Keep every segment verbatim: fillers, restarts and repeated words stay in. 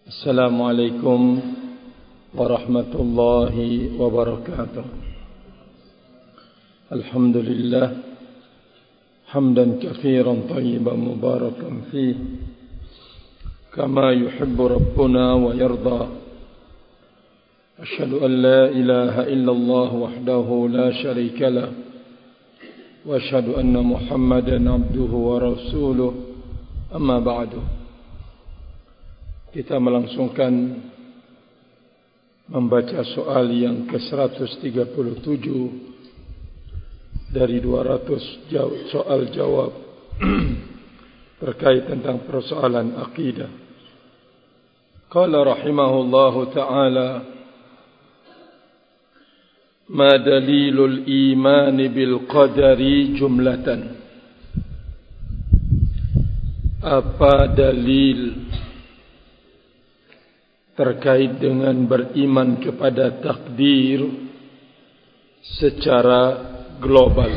Assalamualaikum warahmatullahi wabarakatuh. Alhamdulillah hamdan katsiran tayyiban mubarakan fihi kama yuhibbu rabbuna wa yarda. Asyhadu an la ilaha illallah wahdahu la syarika lah wa asyhadu anna Muhammadan abduhu wa rasuluh. Amma ba'du. Kita melangsungkan membaca soal yang ke seratus tiga puluh tujuh dari dua ratus soal jawab terkait tentang persoalan akidah. Qala rahimahullahu ta'ala, ma dalilul iman bil qadari jumlatan. Apa dalil terkait dengan beriman kepada takdir secara global?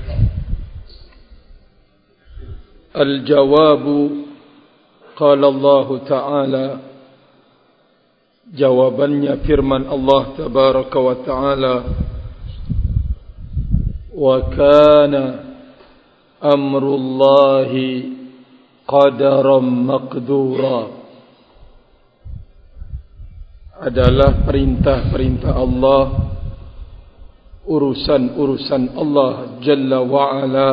Al-jawabu, qala Allah Ta'ala, jawabannya firman Allah Tabaraka wa Ta'ala, wa kana amrullahi qadaran maqdura. Adalah perintah-perintah Allah, urusan-urusan Allah Jalla wa'ala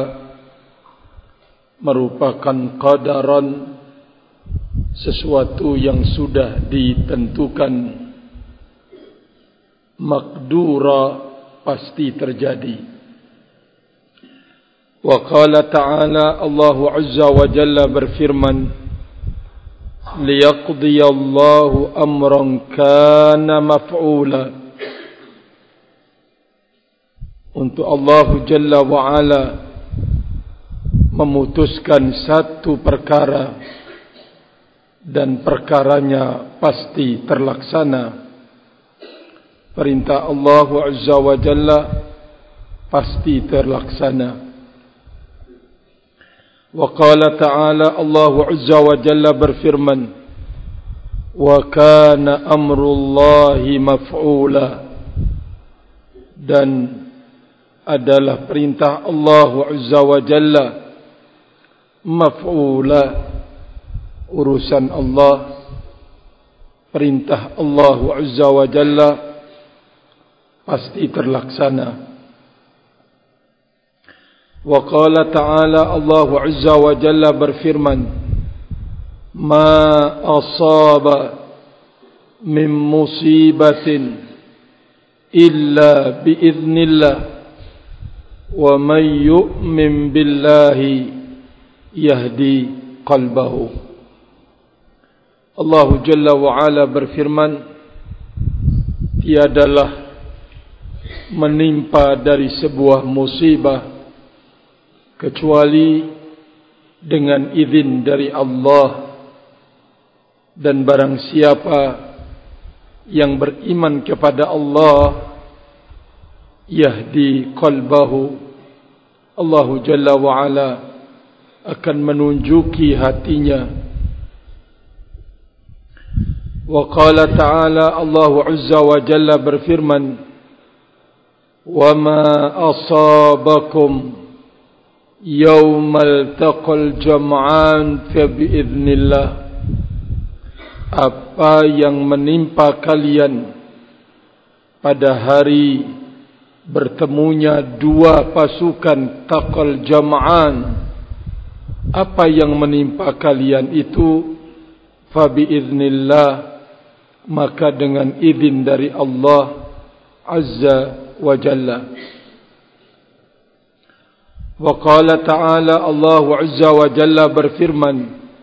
merupakan qadaran, sesuatu yang sudah ditentukan, maqdura, pasti terjadi. Wa qala ta'ala, Allah Azza wa Jalla berfirman, liyaqdiyallahu amran kana maf'ula. Untuk Allah Jalla wa'ala memutuskan satu perkara dan perkaranya pasti terlaksana. Perintah Allah Azza wa Jalla pasti terlaksana. Wa qala ta'ala, Allah Azza wa Jalla berfirman, wa kana amrullahi maf'ula. Dan adalah perintah Allah Azza wa Jalla maf'ula, urusan Allah, perintah Allah Azza wa Jalla pasti terlaksana. Wa qala ta'ala, Allah Azza wa Jalla berfirman, ma asaba min musibatin illa biiznillah wa man yu'min billahi yahdi qalbahu. Allah Jalla wa Ala berfirman, tiadalah menimpa dari sebuah musibah kecuali dengan izin dari Allah, dan barang siapa yang beriman kepada Allah, yahdi qalbahu, Allah Jalla wa Ala akan menunjuki hatinya. Wa qala ta'ala, Allah Azza wa Jalla berfirman, wa ma asabakum yaumal taqal jam'an fa biiznillah. Apa yang menimpa kalian pada hari bertemunya dua pasukan taqal jam'an, apa yang menimpa kalian itu fa biiznillah, maka dengan izin dari Allah Azza wa Jalla. Wa qala ta'ala, Allah Azza wa Jalla berfirman,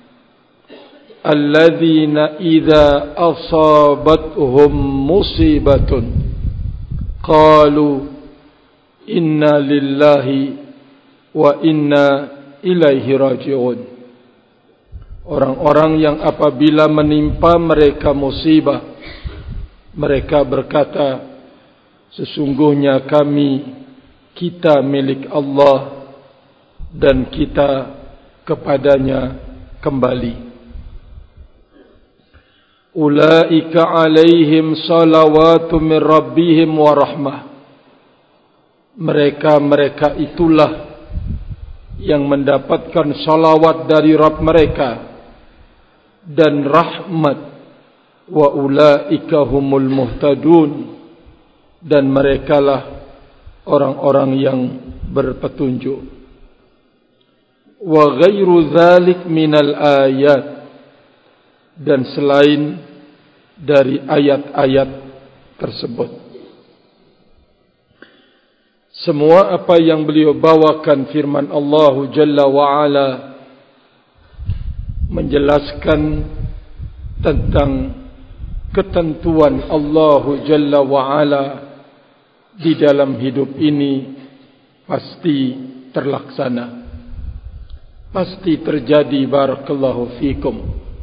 alladzina idza asabatuhum musibatun qalu inna lillahi wa inna ilaihi raji'un. Orang-orang yang apabila menimpa mereka musibah, mereka berkata, sesungguhnya kami, kita milik Allah dan kita kepadanya kembali. ulaika alaihim salawatu min rabbihim wa rahmah. Mereka-mereka itulah yang mendapatkan salawat dari Rabb mereka dan rahmat. Wa ulaika humul muhtadun, dan merekalah orang-orang yang berpetunjuk. Wa ghairu dzalik minal ayat, dan selain dari ayat-ayat tersebut. Semua apa yang beliau bawakan firman Allah Jalla wa'ala menjelaskan tentang ketentuan Allah Jalla wa'ala di dalam hidup ini pasti terlaksana, pasti terjadi. Barakallahu fikum.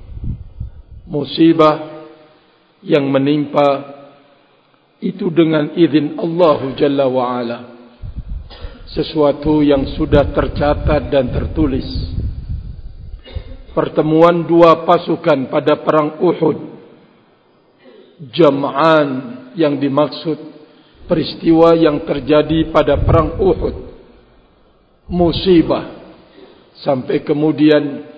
Musibah yang menimpa itu dengan izin Allah Jalla wa'ala, sesuatu yang sudah tercatat dan tertulis. Pertemuan dua pasukan pada perang Uhud, jam'an yang dimaksud peristiwa yang terjadi pada perang Uhud, musibah, sampai kemudian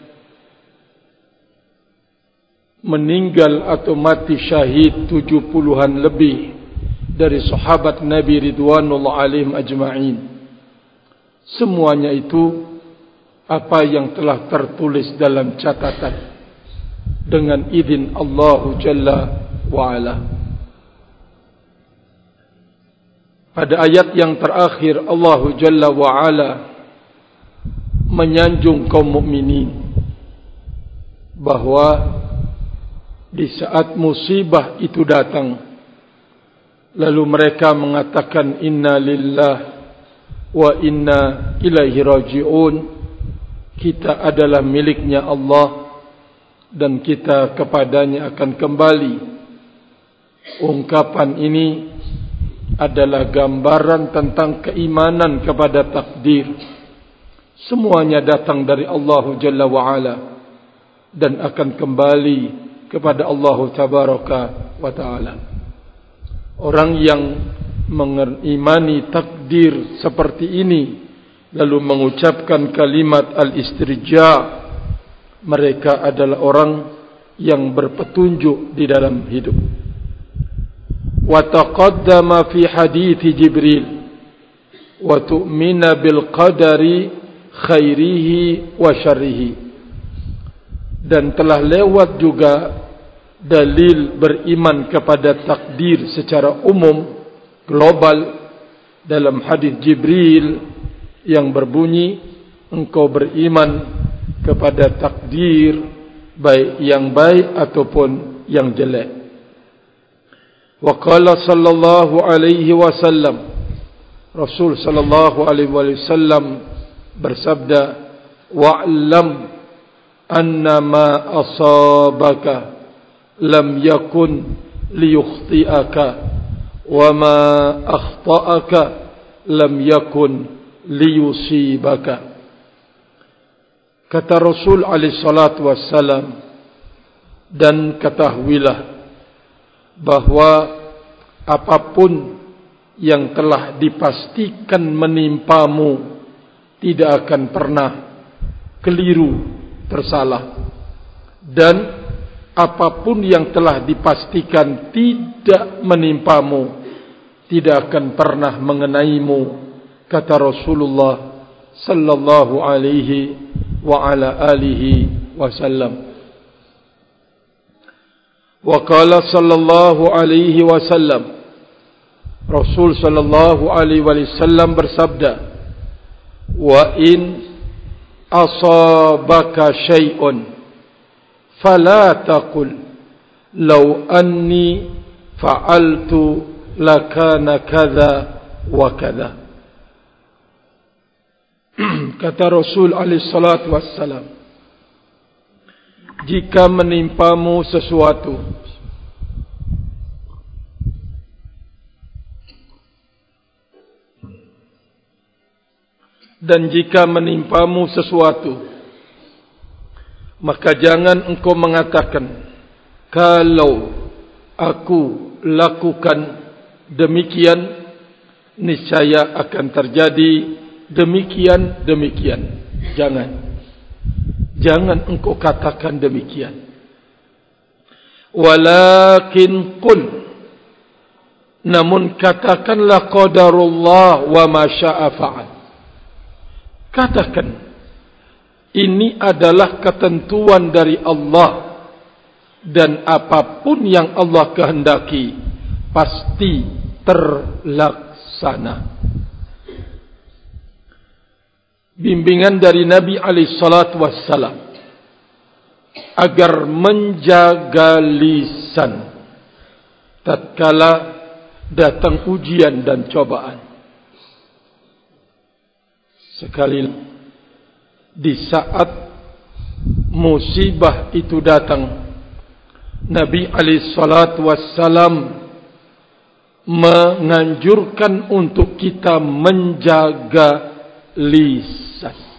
meninggal atau mati syahid tujuh puluhan lebih dari sahabat Nabi ridwanullah alaihim ajma'in. Semuanya itu apa yang telah tertulis dalam catatan dengan izin Allah Jalla wa'ala. Pada ayat yang terakhir Allah Jalla wa'ala menyanjung kaum mukminin bahwa di saat musibah itu datang, lalu mereka mengatakan inna lillah wa inna ilaihi raji'un, kita adalah miliknya Allah dan kita kepadanya akan kembali. Ungkapan ini adalah gambaran tentang keimanan kepada takdir. Semuanya datang dari Allah Jalla wa'ala dan akan kembali kepada Allah Tabaraka wa Ta'ala. Orang yang mengimani takdir seperti ini lalu mengucapkan kalimat al-istirja', mereka adalah orang yang berpetunjuk di dalam hidup. Wa taqaddama fi hadits Jibril wa tu'mina bil qadari khairihi wa syarrihi, dan telah lewat juga dalil beriman kepada takdir secara umum global dalam hadis Jibril yang berbunyi, engkau beriman kepada takdir baik yang baik ataupun yang jelek. Wa qala sallallahu alaihi wasallam, Rasul sallallahu alaihi wasallam bersabda, wa'lam anna ma asabaka lam yakun liyukhti'aka wa ma akhta'aka lam yakun liyusibaka. Kata Rasul alaihi salatu wassalam, dan ketahuilah bahwa apapun yang telah dipastikan menimpamu tidak akan pernah keliru, tersalah, dan apapun yang telah dipastikan tidak menimpamu tidak akan pernah mengenaimu, kata Rasulullah sallallahu alaihi wa ala alihi wasallam. Wa qala sallallahu alaihi wasallam, Rasul sallallahu alaihi wasallam bersabda, wa in asabaka syai'un fala taqul law anni fa'altu lakana kadza wa kadza. Kata Rasul alaihi salatu wassalam, jika menimpamu sesuatu dan jika menimpamu sesuatu, maka jangan engkau mengatakan, kalau aku lakukan demikian, niscaya akan terjadi demikian, demikian. Jangan. Jangan engkau katakan demikian. Walakin qul, namun katakanlah qadarullah wa ma syaa fa'al. Katakan, ini adalah ketentuan dari Allah, dan apapun yang Allah kehendaki pasti terlaksana. Bimbingan dari Nabi alaihi salatu wassalam agar menjaga lisan tatkala datang ujian dan cobaan. Sekali di saat musibah itu datang, Nabi alaihi salatu wassalam menganjurkan untuk kita menjaga lisan.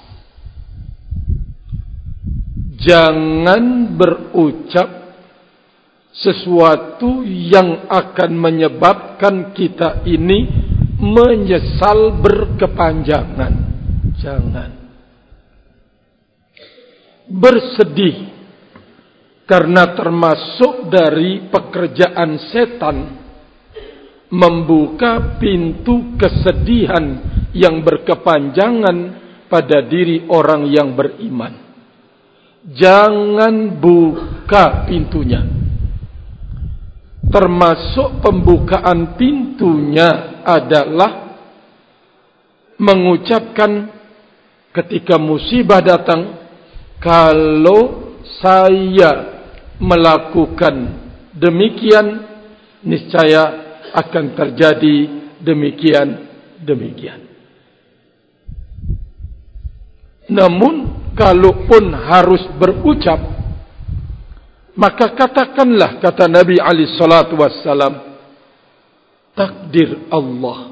Jangan berucap sesuatu yang akan menyebabkan kita ini menyesal berkepanjangan. Jangan bersedih, karena termasuk dari pekerjaan setan membuka pintu kesedihan yang berkepanjangan pada diri orang yang beriman. Jangan buka pintunya. Termasuk pembukaan pintunya adalah mengucapkan ketika musibah datang, kalau saya melakukan demikian, niscaya akan terjadi demikian, demikian. Namun kalaupun harus berucap, maka katakanlah, kata Nabi alaihi salatu wassalam, takdir Allah.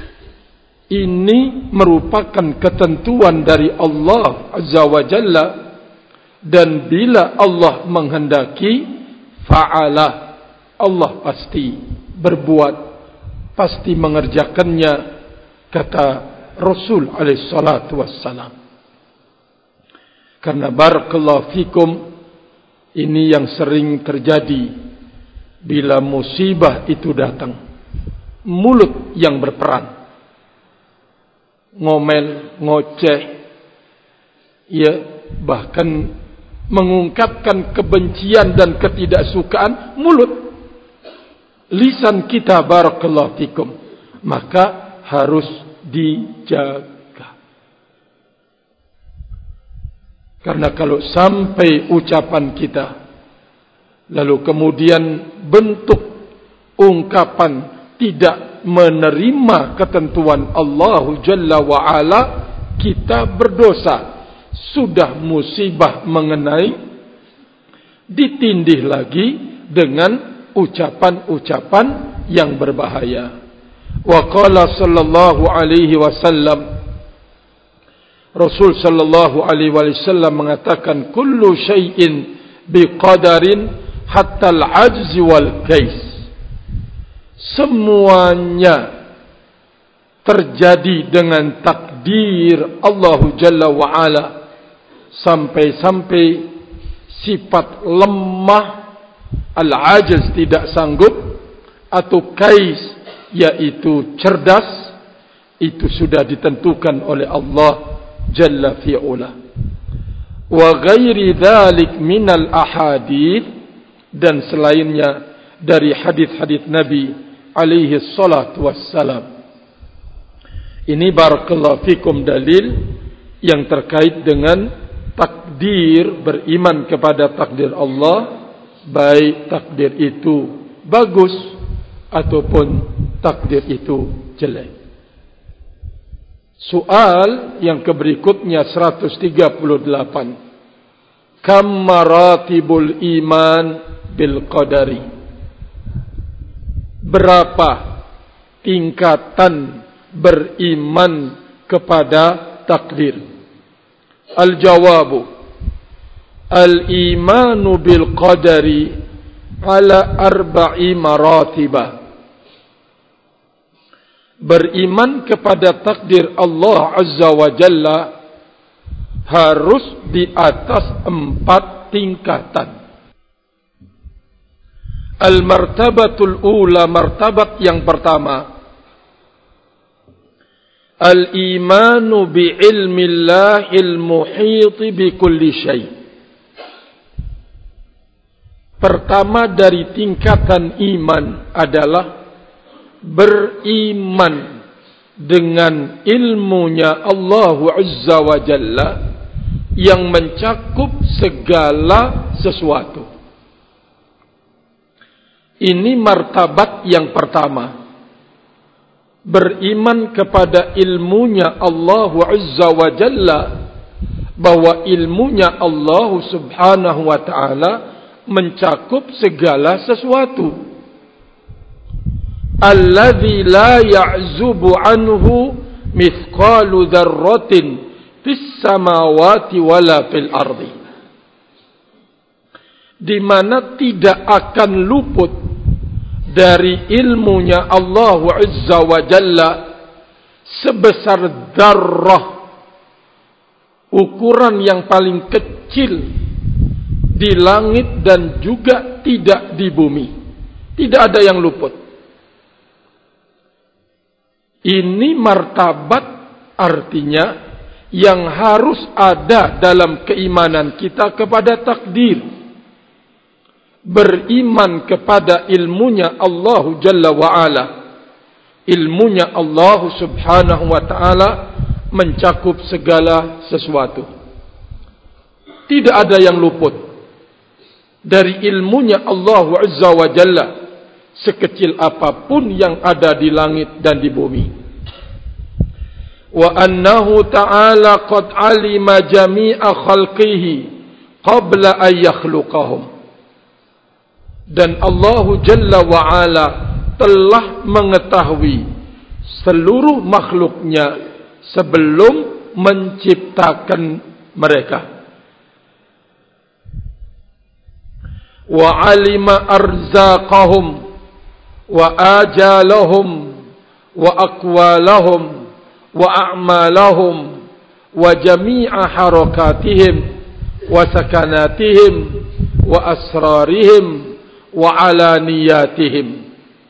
Ini merupakan ketentuan dari Allah Azza wa Jalla, dan bila Allah menghendaki, fa'ala, Allah pasti berbuat, pasti mengerjakannya, kata Rasul alaihi salatu wassalam. Karena barakallahu fikum, ini yang sering terjadi bila musibah itu datang. Mulut yang berperan, ngomel, ngoceh, ya, bahkan mengungkapkan kebencian dan ketidaksukaan, mulut, lisan kita, barakallahu fikum, maka harus dijaga. Karena kalau sampai ucapan kita, lalu kemudian bentuk ungkapan tidak menerima ketentuan Allah Jalla wa'ala, kita berdosa. Sudah musibah mengenai, ditindih lagi dengan ucapan-ucapan yang berbahaya. Wa qala sallallahu alaihi wasallam, Rasul sallallahu alaihi wasallam mengatakan, kullu syai'in biqadarin hatta al-ajz wal kais. Semuanya terjadi dengan takdir Allah Jalla wa Ala, sampai-sampai sifat lemah, al-ajz, tidak sanggup, atau kais, yaitu cerdas, itu sudah ditentukan oleh Allah Jalla fi'ula. Wa ghairi dhalik minal ahadith, dan selainnya dari hadith-hadith Nabi alaihi salatu wassalam. Ini barakallahu fikum dalil yang terkait dengan takdir, beriman kepada takdir Allah, baik takdir itu bagus ataupun takdir itu jelek. Soal yang keberikutnya seratus tiga puluh delapan. Kam maratibul iman bil qadari? Berapa tingkatan beriman kepada takdir? Al-jawabu, al-imanu bil qadari ala arba'i maratibah. Beriman kepada takdir Allah Azza wa Jalla harus di atas empat tingkatan. Al-martabatul ula, martabat yang pertama, al-imanu bi'ilmillahil muhiti bi kulli syai'. Pertama dari tingkatan iman adalah beriman dengan ilmunya Allah Azza wa Jalla yang mencakup segala sesuatu. Ini martabat yang pertama. Beriman kepada ilmunya Allah Azza wa Jalla, bahwa ilmunya Allah Subhanahu wa ta'ala mencakup segala sesuatu. Alladzi la ya'zubu anhu mithqalu dzarratin fis samawati wala fil ardi. Di mana tidak akan luput dari ilmunya Allah Azza wa Jalla sebesar darrah, ukuran yang paling kecil di langit dan juga tidak di bumi. Tidak ada yang luput. Ini martabat, artinya yang harus ada dalam keimanan kita kepada takdir. Beriman kepada ilmunya Allah Jalla wa'ala. Ilmunya Allah Subhanahu wa ta'ala mencakup segala sesuatu. Tidak ada yang luput dari ilmunya Allah Azza wa Jalla, sekecil apapun yang ada di langit dan di bumi. Wa annahu ta'ala qad alima jami'a khalqihi qabla an yakhluqahum. Dan Allah Jalla wa'ala telah mengetahui seluruh makhluknya sebelum menciptakan mereka. Wa alima arzaqahum wa ajalahum wa aqwalahum wa a'malahum wa jami'a harakatihim wa sakanatihim wa asrarihim wa alaniyatihim.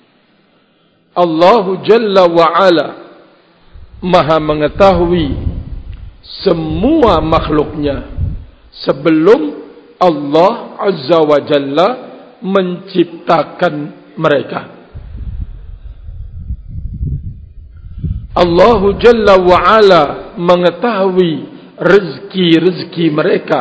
Allah Jalla wa'ala maha mengetahui semua makhluknya sebelum Allah Azza wa Jalla menciptakan mereka. Allah Jalla wa'ala mengetahui rezeki-rezeki mereka,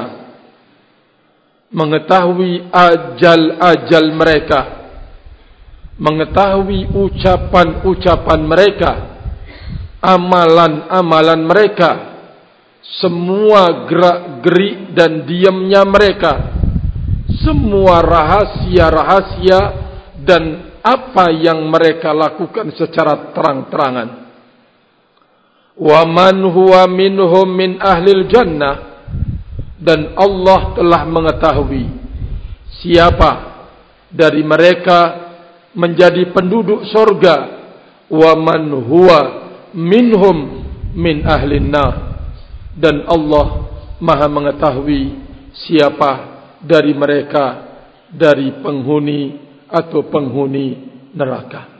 mengetahui ajal-ajal mereka, mengetahui ucapan-ucapan mereka, amalan-amalan mereka, semua gerak-gerik dan diamnya mereka, semua rahasia-rahasia dan apa yang mereka lakukan secara terang-terangan. Wa man huwa minhum min ahlil jannah. Dan Allah telah mengetahui siapa dari mereka menjadi penduduk surga. Wa man huwa minhum min ahlin nar. Dan Allah maha mengetahui siapa dari mereka dari penghuni atau penghuni neraka.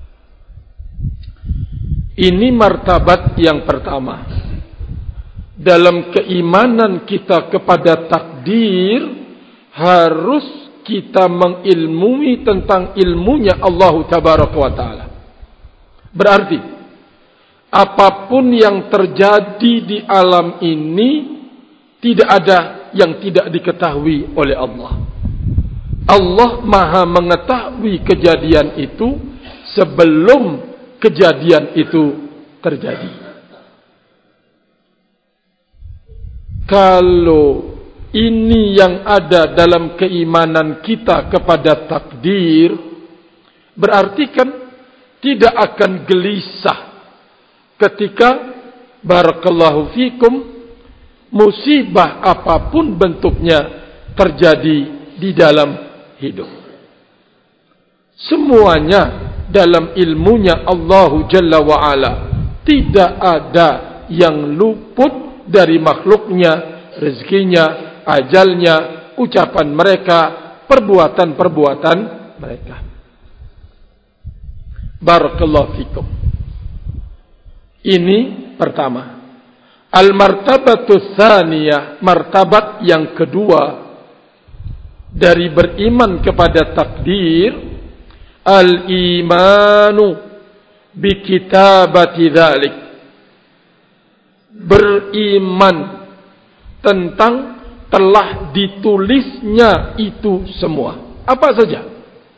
Ini martabat yang pertama. Dalam keimanan kita kepada takdir, harus kita mengilmui tentang ilmunya Allah Tabaraka wa Ta'ala. Berarti apapun yang terjadi di alam ini, tidak ada yang tidak diketahui oleh Allah. Allah maha mengetahui kejadian itu sebelum kejadian itu terjadi. Kalau ini yang ada dalam keimanan kita kepada takdir, berarti kan tidak akan gelisah ketika barakallahu fikum musibah apapun bentuknya terjadi di dalam hidup. Semuanya dalam ilmunya Allah Jalla wa'ala. Tidak ada yang luput dari makhluknya, rezekinya, ajalnya, ucapan mereka, perbuatan-perbuatan mereka. Barakallahu fikum. Ini pertama. Al-martabatu tsaniyah, martabat yang kedua dari beriman kepada takdir, al-imanu bi kitabati dzalik. Beriman tentang telah ditulisnya itu semua. Apa saja?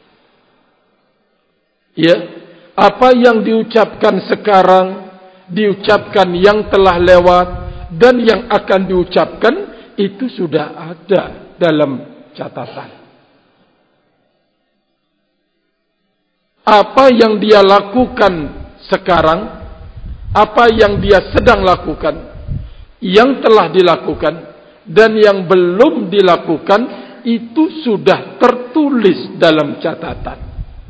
Ya, apa yang diucapkan sekarang, diucapkan yang telah lewat, dan yang akan diucapkan itu sudah ada dalam catatan. Apa yang dia lakukan sekarang, apa yang dia sedang lakukan, yang telah dilakukan, dan yang belum dilakukan, itu sudah tertulis dalam catatan.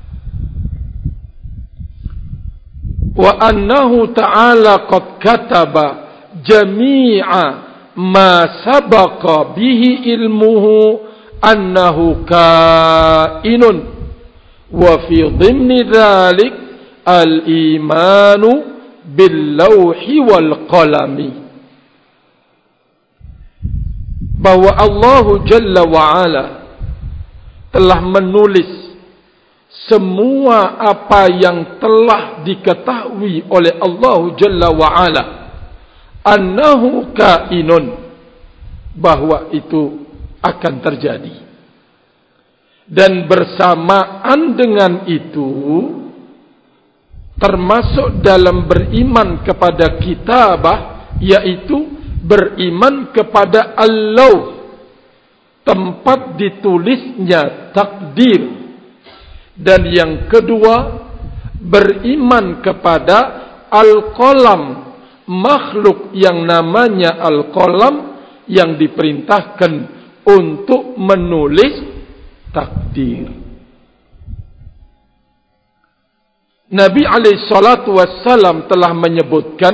Wa annahu ta'ala qad kataba jami'a ma sabaqa bihi ilmuhu annahu kainun wa fi dhimni dhalik al-imanu bil lawhi wal qalami. Bahwa Allah Jalla wa'ala telah menulis semua apa yang telah diketahui oleh Allah Jalla wa'ala, annahu kainun, bahwa itu akan terjadi. Dan bersamaan dengan itu, termasuk dalam beriman kepada kitabah, yaitu beriman kepada Allah, tempat ditulisnya takdir. Dan yang kedua, beriman kepada al-qalam, makhluk yang namanya al-qalam, yang diperintahkan untuk menulis takdir. Nabi alaihi salatu wassalam telah menyebutkan,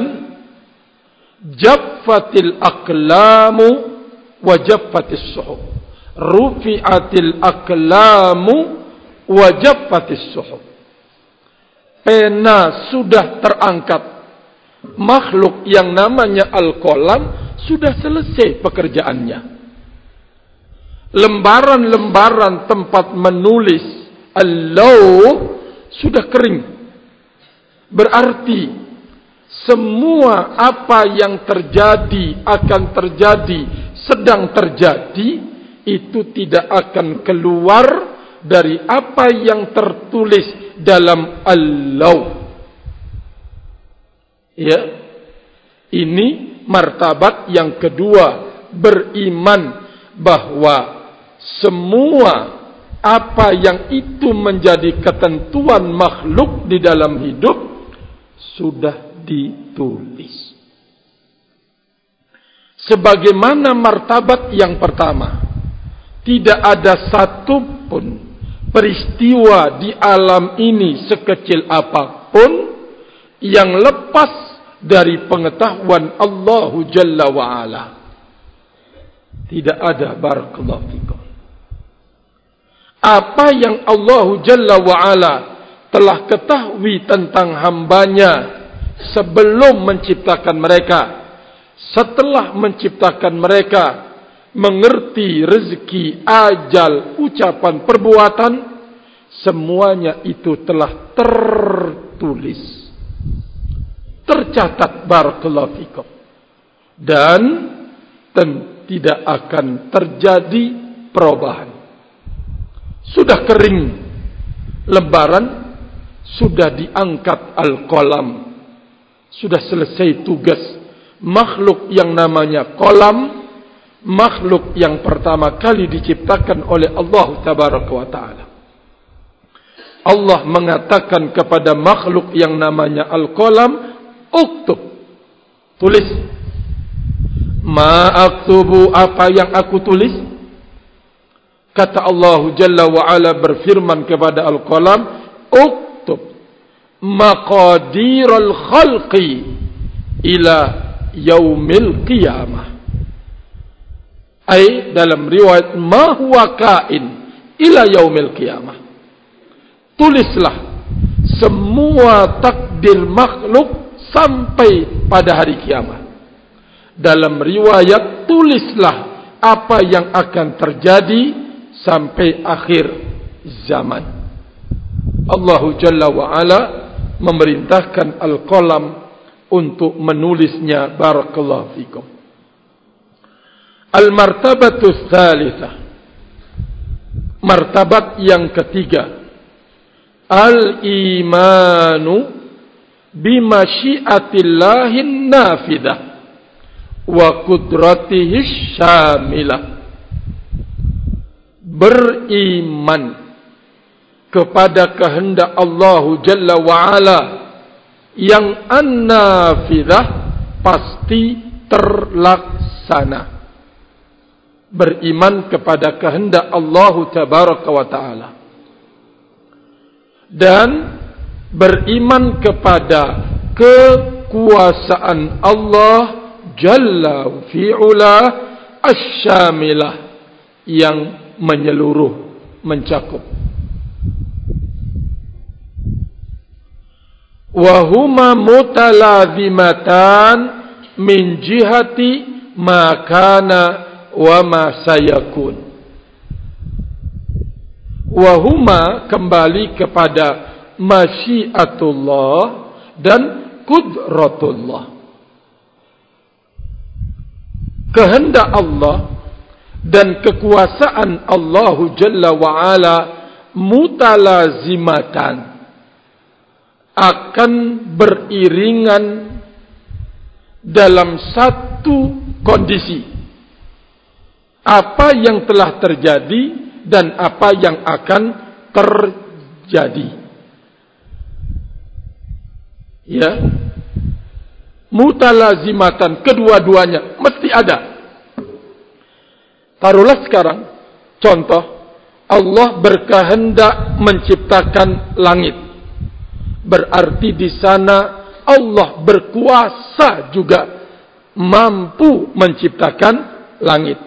jaffatil aqlamu wa jaffatis suhuf, rufi'atil aqlamu wajaffatis suhuf. Pena sudah terangkat, makhluk yang namanya al-qalam sudah selesai pekerjaannya. Lembaran-lembaran tempat menulis al-lawh sudah kering. Berarti semua apa yang terjadi, akan terjadi, sedang terjadi, itu tidak akan keluar dari apa yang tertulis dalam al-lawh. Ya, ini martabat yang kedua, beriman bahwa semua apa yang itu menjadi ketentuan makhluk di dalam hidup sudah ditulis. Sebagaimana martabat yang pertama, tidak ada satu pun peristiwa di alam ini sekecil apapun yang lepas dari pengetahuan Allah Jalla wa'ala. Tidak ada, barakallahu fikum. Apa yang Allah Jalla wa'ala telah ketahui tentang hambanya sebelum menciptakan mereka, setelah menciptakan mereka, mengerti rezeki, ajal, ucapan, perbuatan, semuanya itu telah tertulis, tercatat, barakallahu fikum, dan tidak akan terjadi perubahan. Sudah kering lembaran, sudah diangkat al-qalam, sudah selesai tugas makhluk yang namanya qalam. Makhluk yang pertama kali diciptakan oleh Allah Tabaraka wa Ta'ala. Allah mengatakan kepada makhluk yang namanya al-qalam, uktub, tulis. Ma aktubu, apa yang aku tulis. Kata Allah Jalla wa Ala berfirman kepada Al-Qalam, "Uktub maqadiral khalqi ila yaumil qiyamah." Ai dalam riwayat ma huwa kain ila yaumil qiyamah. Tulislah semua takdir makhluk sampai pada hari kiamat. Dalam riwayat tulislah apa yang akan terjadi sampai akhir zaman. Allah Jalla wa Ala memerintahkan Al-Qalam untuk menulisnya. Barakallahu fikum. Al-martabatus tsalitsah, martabat yang ketiga, al-imanu bimasyiatillahin nafidah wa qudratihi syamilah. Beriman kepada kehendak Allah Jalla wa Ala yang an-nafidah, pasti terlaksana. Beriman kepada kehendak Allah Tabaraka wa Ta'ala, dan beriman kepada kekuasaan Allah Jalla fi'ula asyamilah, yang menyeluruh, mencakup. Wahuma mutalazimatan min jihati makana wa ma sayakun. Wahuma kembali kepada masyiatullah dan qudratullah. Kehendak Allah dan kekuasaan Allah Jalla wa Ala mutalazimatan, akan beriringan dalam satu kondisi. Apa yang telah terjadi dan apa yang akan terjadi. Ya, mutalazimatan, kedua-duanya mesti ada. Taruhlah sekarang contoh, Allah berkehendak menciptakan langit. Berarti di sana Allah berkuasa juga mampu menciptakan langit.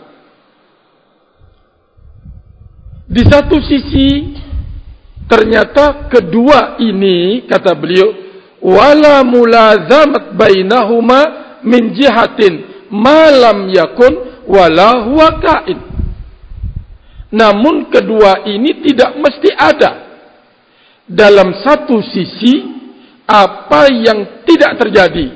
Di satu sisi ternyata kedua ini, kata beliau, wala mulazamat bainahuma min jihatin ma lam yakun wala huwa kain. Namun kedua ini tidak mesti ada. Dalam satu sisi apa yang tidak terjadi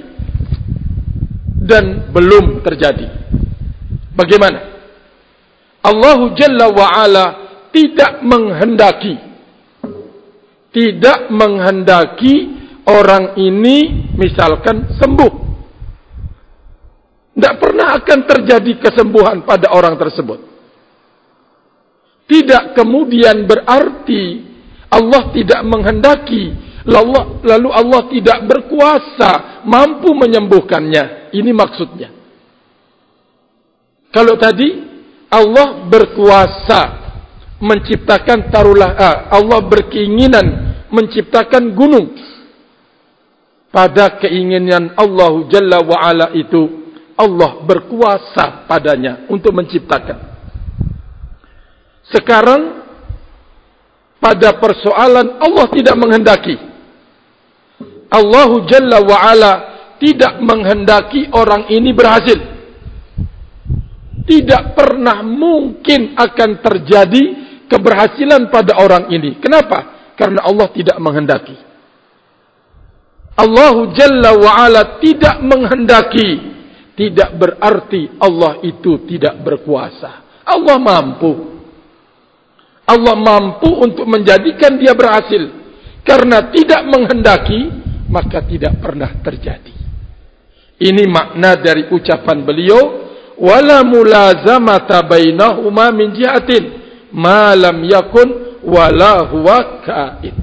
dan belum terjadi. Bagaimana? Allah Jalla wa Ala tidak menghendaki tidak menghendaki orang ini misalkan sembuh. Tidak pernah akan terjadi kesembuhan pada orang tersebut. Tidak kemudian berarti Allah tidak menghendaki, lalu Allah tidak berkuasa mampu menyembuhkannya. Ini maksudnya. Kalau tadi Allah berkuasa menciptakan taruhlah, Allah berkeinginan menciptakan gunung. Pada keinginan Allah Jalla wa Ala itu, Allah berkuasa padanya untuk menciptakan. Sekarang pada persoalan Allah tidak menghendaki. Allah Jalla wa Ala tidak menghendaki orang ini berhasil. Tidak pernah mungkin akan terjadi keberhasilan pada orang ini. Kenapa? Karena Allah tidak menghendaki. Allah Jalla wa Ala tidak menghendaki, tidak berarti Allah itu tidak berkuasa. Allah mampu. Allah mampu untuk menjadikan dia berhasil. Karena tidak menghendaki, maka tidak pernah terjadi. Ini makna dari ucapan beliau, wala mulazamata bainahuma min jihatin ma lam yakun wala huwa kain.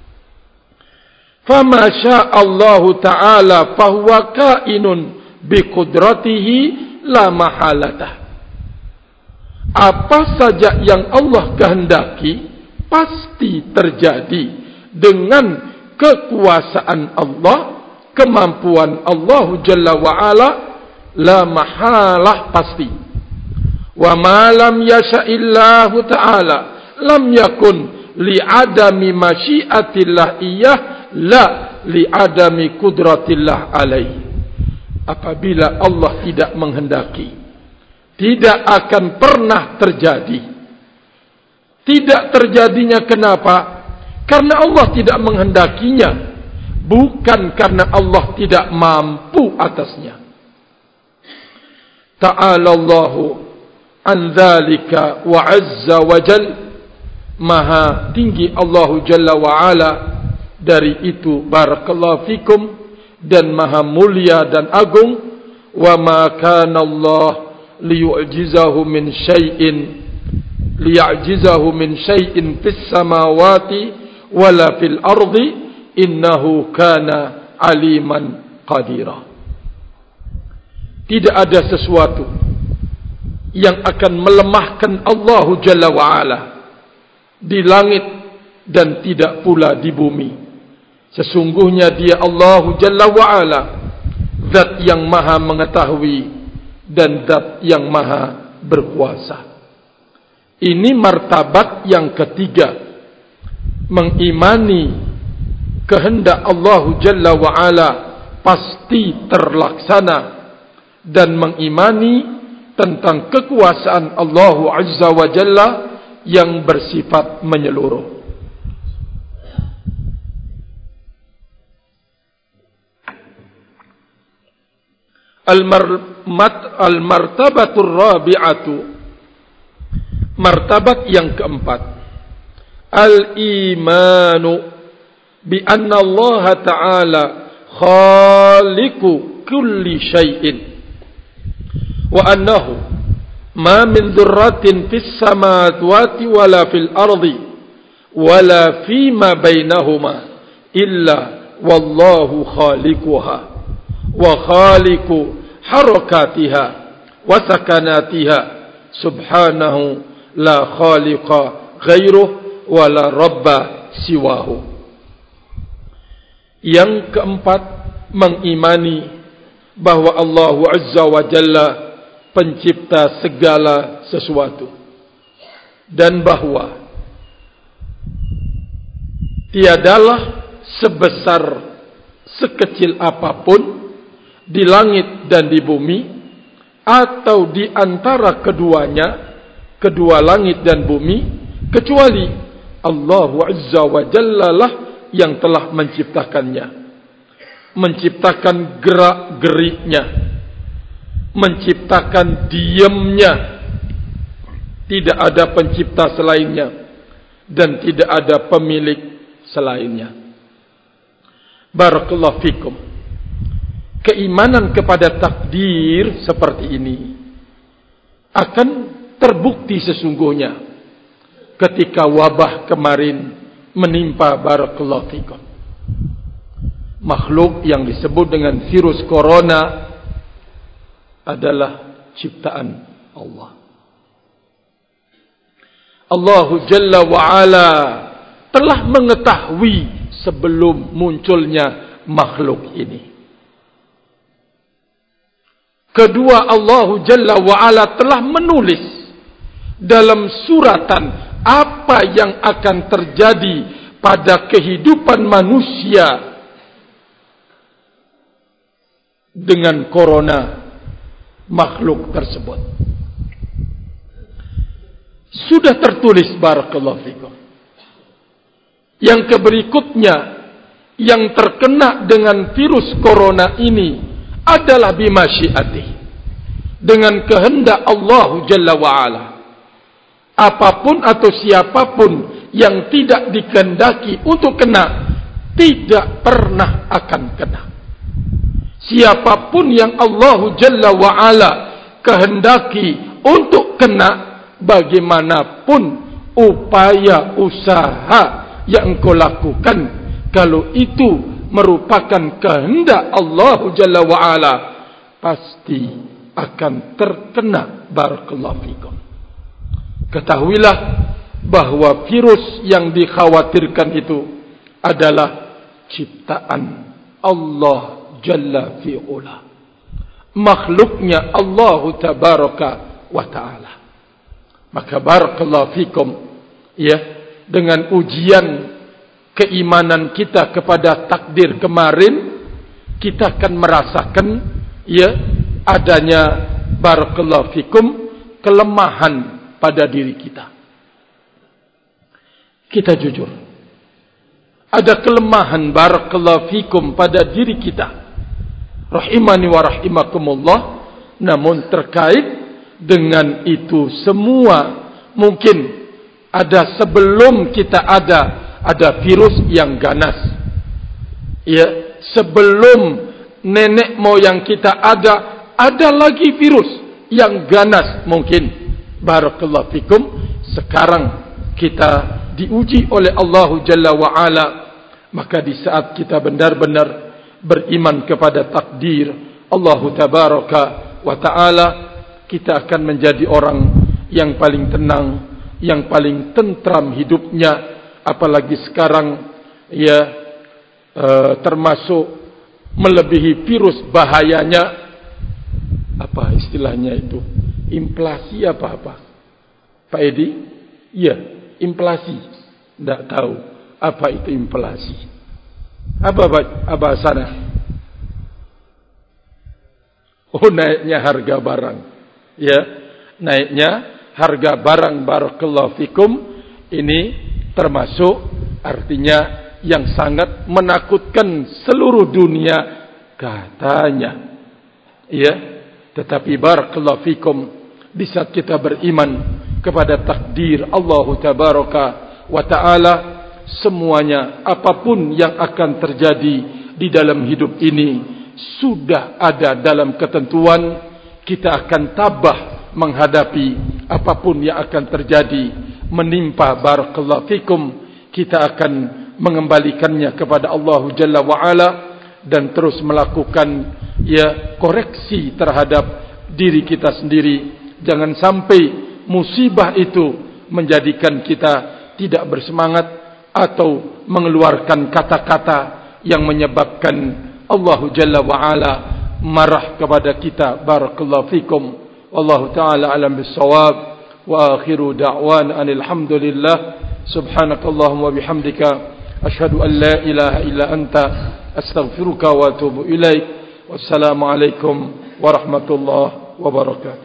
Fama sya'allahu ta'ala fahuwa kainun biqudratihi la mahalatah. Apa saja yang Allah kehendaki pasti terjadi dengan kekuasaan Allah, kemampuan Allah Jalla wa'ala, la mahalah pasti. Wa ma lam yasha'illahu ta'ala lam yakun li'adami masyiatillah iyah, la li'adami kudratillah alaih. Apabila Allah tidak menghendaki, tidak akan pernah terjadi. Tidak terjadinya kenapa? Karena Allah tidak menghendakinya, bukan karena Allah tidak mampu atasnya. Ta'ala Allahu an dzalika wa azza wa jal. Maha tinggi Allah Jalla wa ala dari itu, barakallahu fikum, dan maha mulia dan agung. Wa ma kana Allah liyu'jizahu min syai'in liya'jizahu min syai'in fis samawati wala fil ardi innahu kana aliman qadira. Tidak ada sesuatu yang akan melemahkan Allah Jalla wa ala di langit dan tidak pula di bumi. Sesungguhnya Dia Allah Jalla wa ala, zat yang maha mengetahui dan zat yang maha berkuasa. Ini martabat yang ketiga, mengimani kehendak Allah Jalla wa ala pasti terlaksana, dan mengimani tentang kekuasaan Allah Azza wa Jalla yang bersifat menyeluruh. Al-martabatur rabi'atu, martabat yang keempat, al-imanu bi anna Allah Ta'ala khaliqu kulli syai'in wa annahu ma min dzurratin fis samawati wala fil ardi wala fima bainahuma illa wallahu khaliquha wa khaliqu harakatiha wa sakanatiha subhanahu la khaliqa ghairuh wa la rabba siwahu. Yang keempat, mengimani bahwa Allah Azza wa Jalla pencipta segala sesuatu, dan bahwa tiadalah sebesar sekecil apapun di langit dan di bumi, atau di antara keduanya, kedua langit dan bumi, kecuali Allah Azza wa Jalla lah yang telah menciptakannya, menciptakan gerak-geriknya, menciptakan diamnya. Tidak ada pencipta selainnya dan tidak ada pemilik selainnya. Barakallahu fikum. Keimanan kepada takdir seperti ini akan terbukti sesungguhnya ketika wabah kemarin menimpa, barakallahu fikum, makhluk yang disebut dengan virus corona adalah ciptaan Allah. Allah Jalla wa ala telah mengetahui sebelum munculnya makhluk ini. Kedua, Allah Jalla wa ala telah menulis dalam suratan apa yang akan terjadi pada kehidupan manusia dengan corona makhluk tersebut. Sudah tertulis, barakallahu fikum. Yang keberikutnya yang terkena dengan virus corona ini adalah bimasyiatih, dengan kehendak Allah Jalla wa'ala. Apapun atau siapapun yang tidak dikehendaki untuk kena, tidak pernah akan kena. Siapapun yang Allah Jalla wa'ala kehendaki untuk kena, bagaimanapun upaya usaha yang engkau lakukan, kalau itu merupakan kehendak Allah Jalla wa'ala, pasti akan terkena, barakallahu fikum. ketahuilah bahwa virus yang dikhawatirkan itu adalah ciptaan Allah Jalla fi'ula, makhluknya Allah Tabaraka wa Ta'ala. Maka barakallahu fikum, ya, dengan ujian keimanan kita kepada takdir kemarin, kita akan merasakan, ya, adanya barakallahu fikum kelemahan pada diri kita. Kita jujur, ada kelemahan barakallahu fikum pada diri kita, rahimani wa rahimakumullah. Namun terkait dengan itu semua, mungkin ada sebelum kita ada ada virus yang ganas, ya, sebelum nenek moyang kita ada ada lagi virus yang ganas mungkin. Barakallahu fikum, sekarang kita diuji oleh Allah Jalla wa Ala. Maka di saat kita benar-benar beriman kepada takdir Allah Tabaraka wa Ta'ala, kita akan menjadi orang yang paling tenang, yang paling tentram hidupnya. Apalagi sekarang, ya, e, termasuk melebihi virus bahayanya, apa istilahnya itu, inflasi apa-apa, Pak Edi? Iya, inflasi. Tidak tahu apa itu inflasi. Apa apa sana? Oh, naiknya harga barang. Ya, naiknya harga barang barakallahu fikum. Ini termasuk artinya yang sangat menakutkan seluruh dunia katanya. Ya, tetapi barakallahu fikum, di saat kita beriman kepada takdir Allah Tabaraka wa Ta'ala, semuanya apapun yang akan terjadi di dalam hidup ini sudah ada dalam ketentuan. Kita akan tabah menghadapi apapun yang akan terjadi menimpa barakallahu fikum. Kita akan mengembalikannya kepada Allah Jalla wa Ala dan terus melakukan, ya, koreksi terhadap diri kita sendiri. Jangan sampai musibah itu menjadikan kita tidak bersemangat atau mengeluarkan kata-kata yang menyebabkan Allah Jalla wa Ala marah kepada kita. Barakallahu fikum. Wallahu ta'ala alam bis-shawab. Wa akhiru da'wana alhamdulillah. Subhanakallahumma bihamdika asyhadu an la ilaha illa anta astaghfiruka wa atubu ilaik. Wassalamu alaikum warahmatullahi wabarakatuh.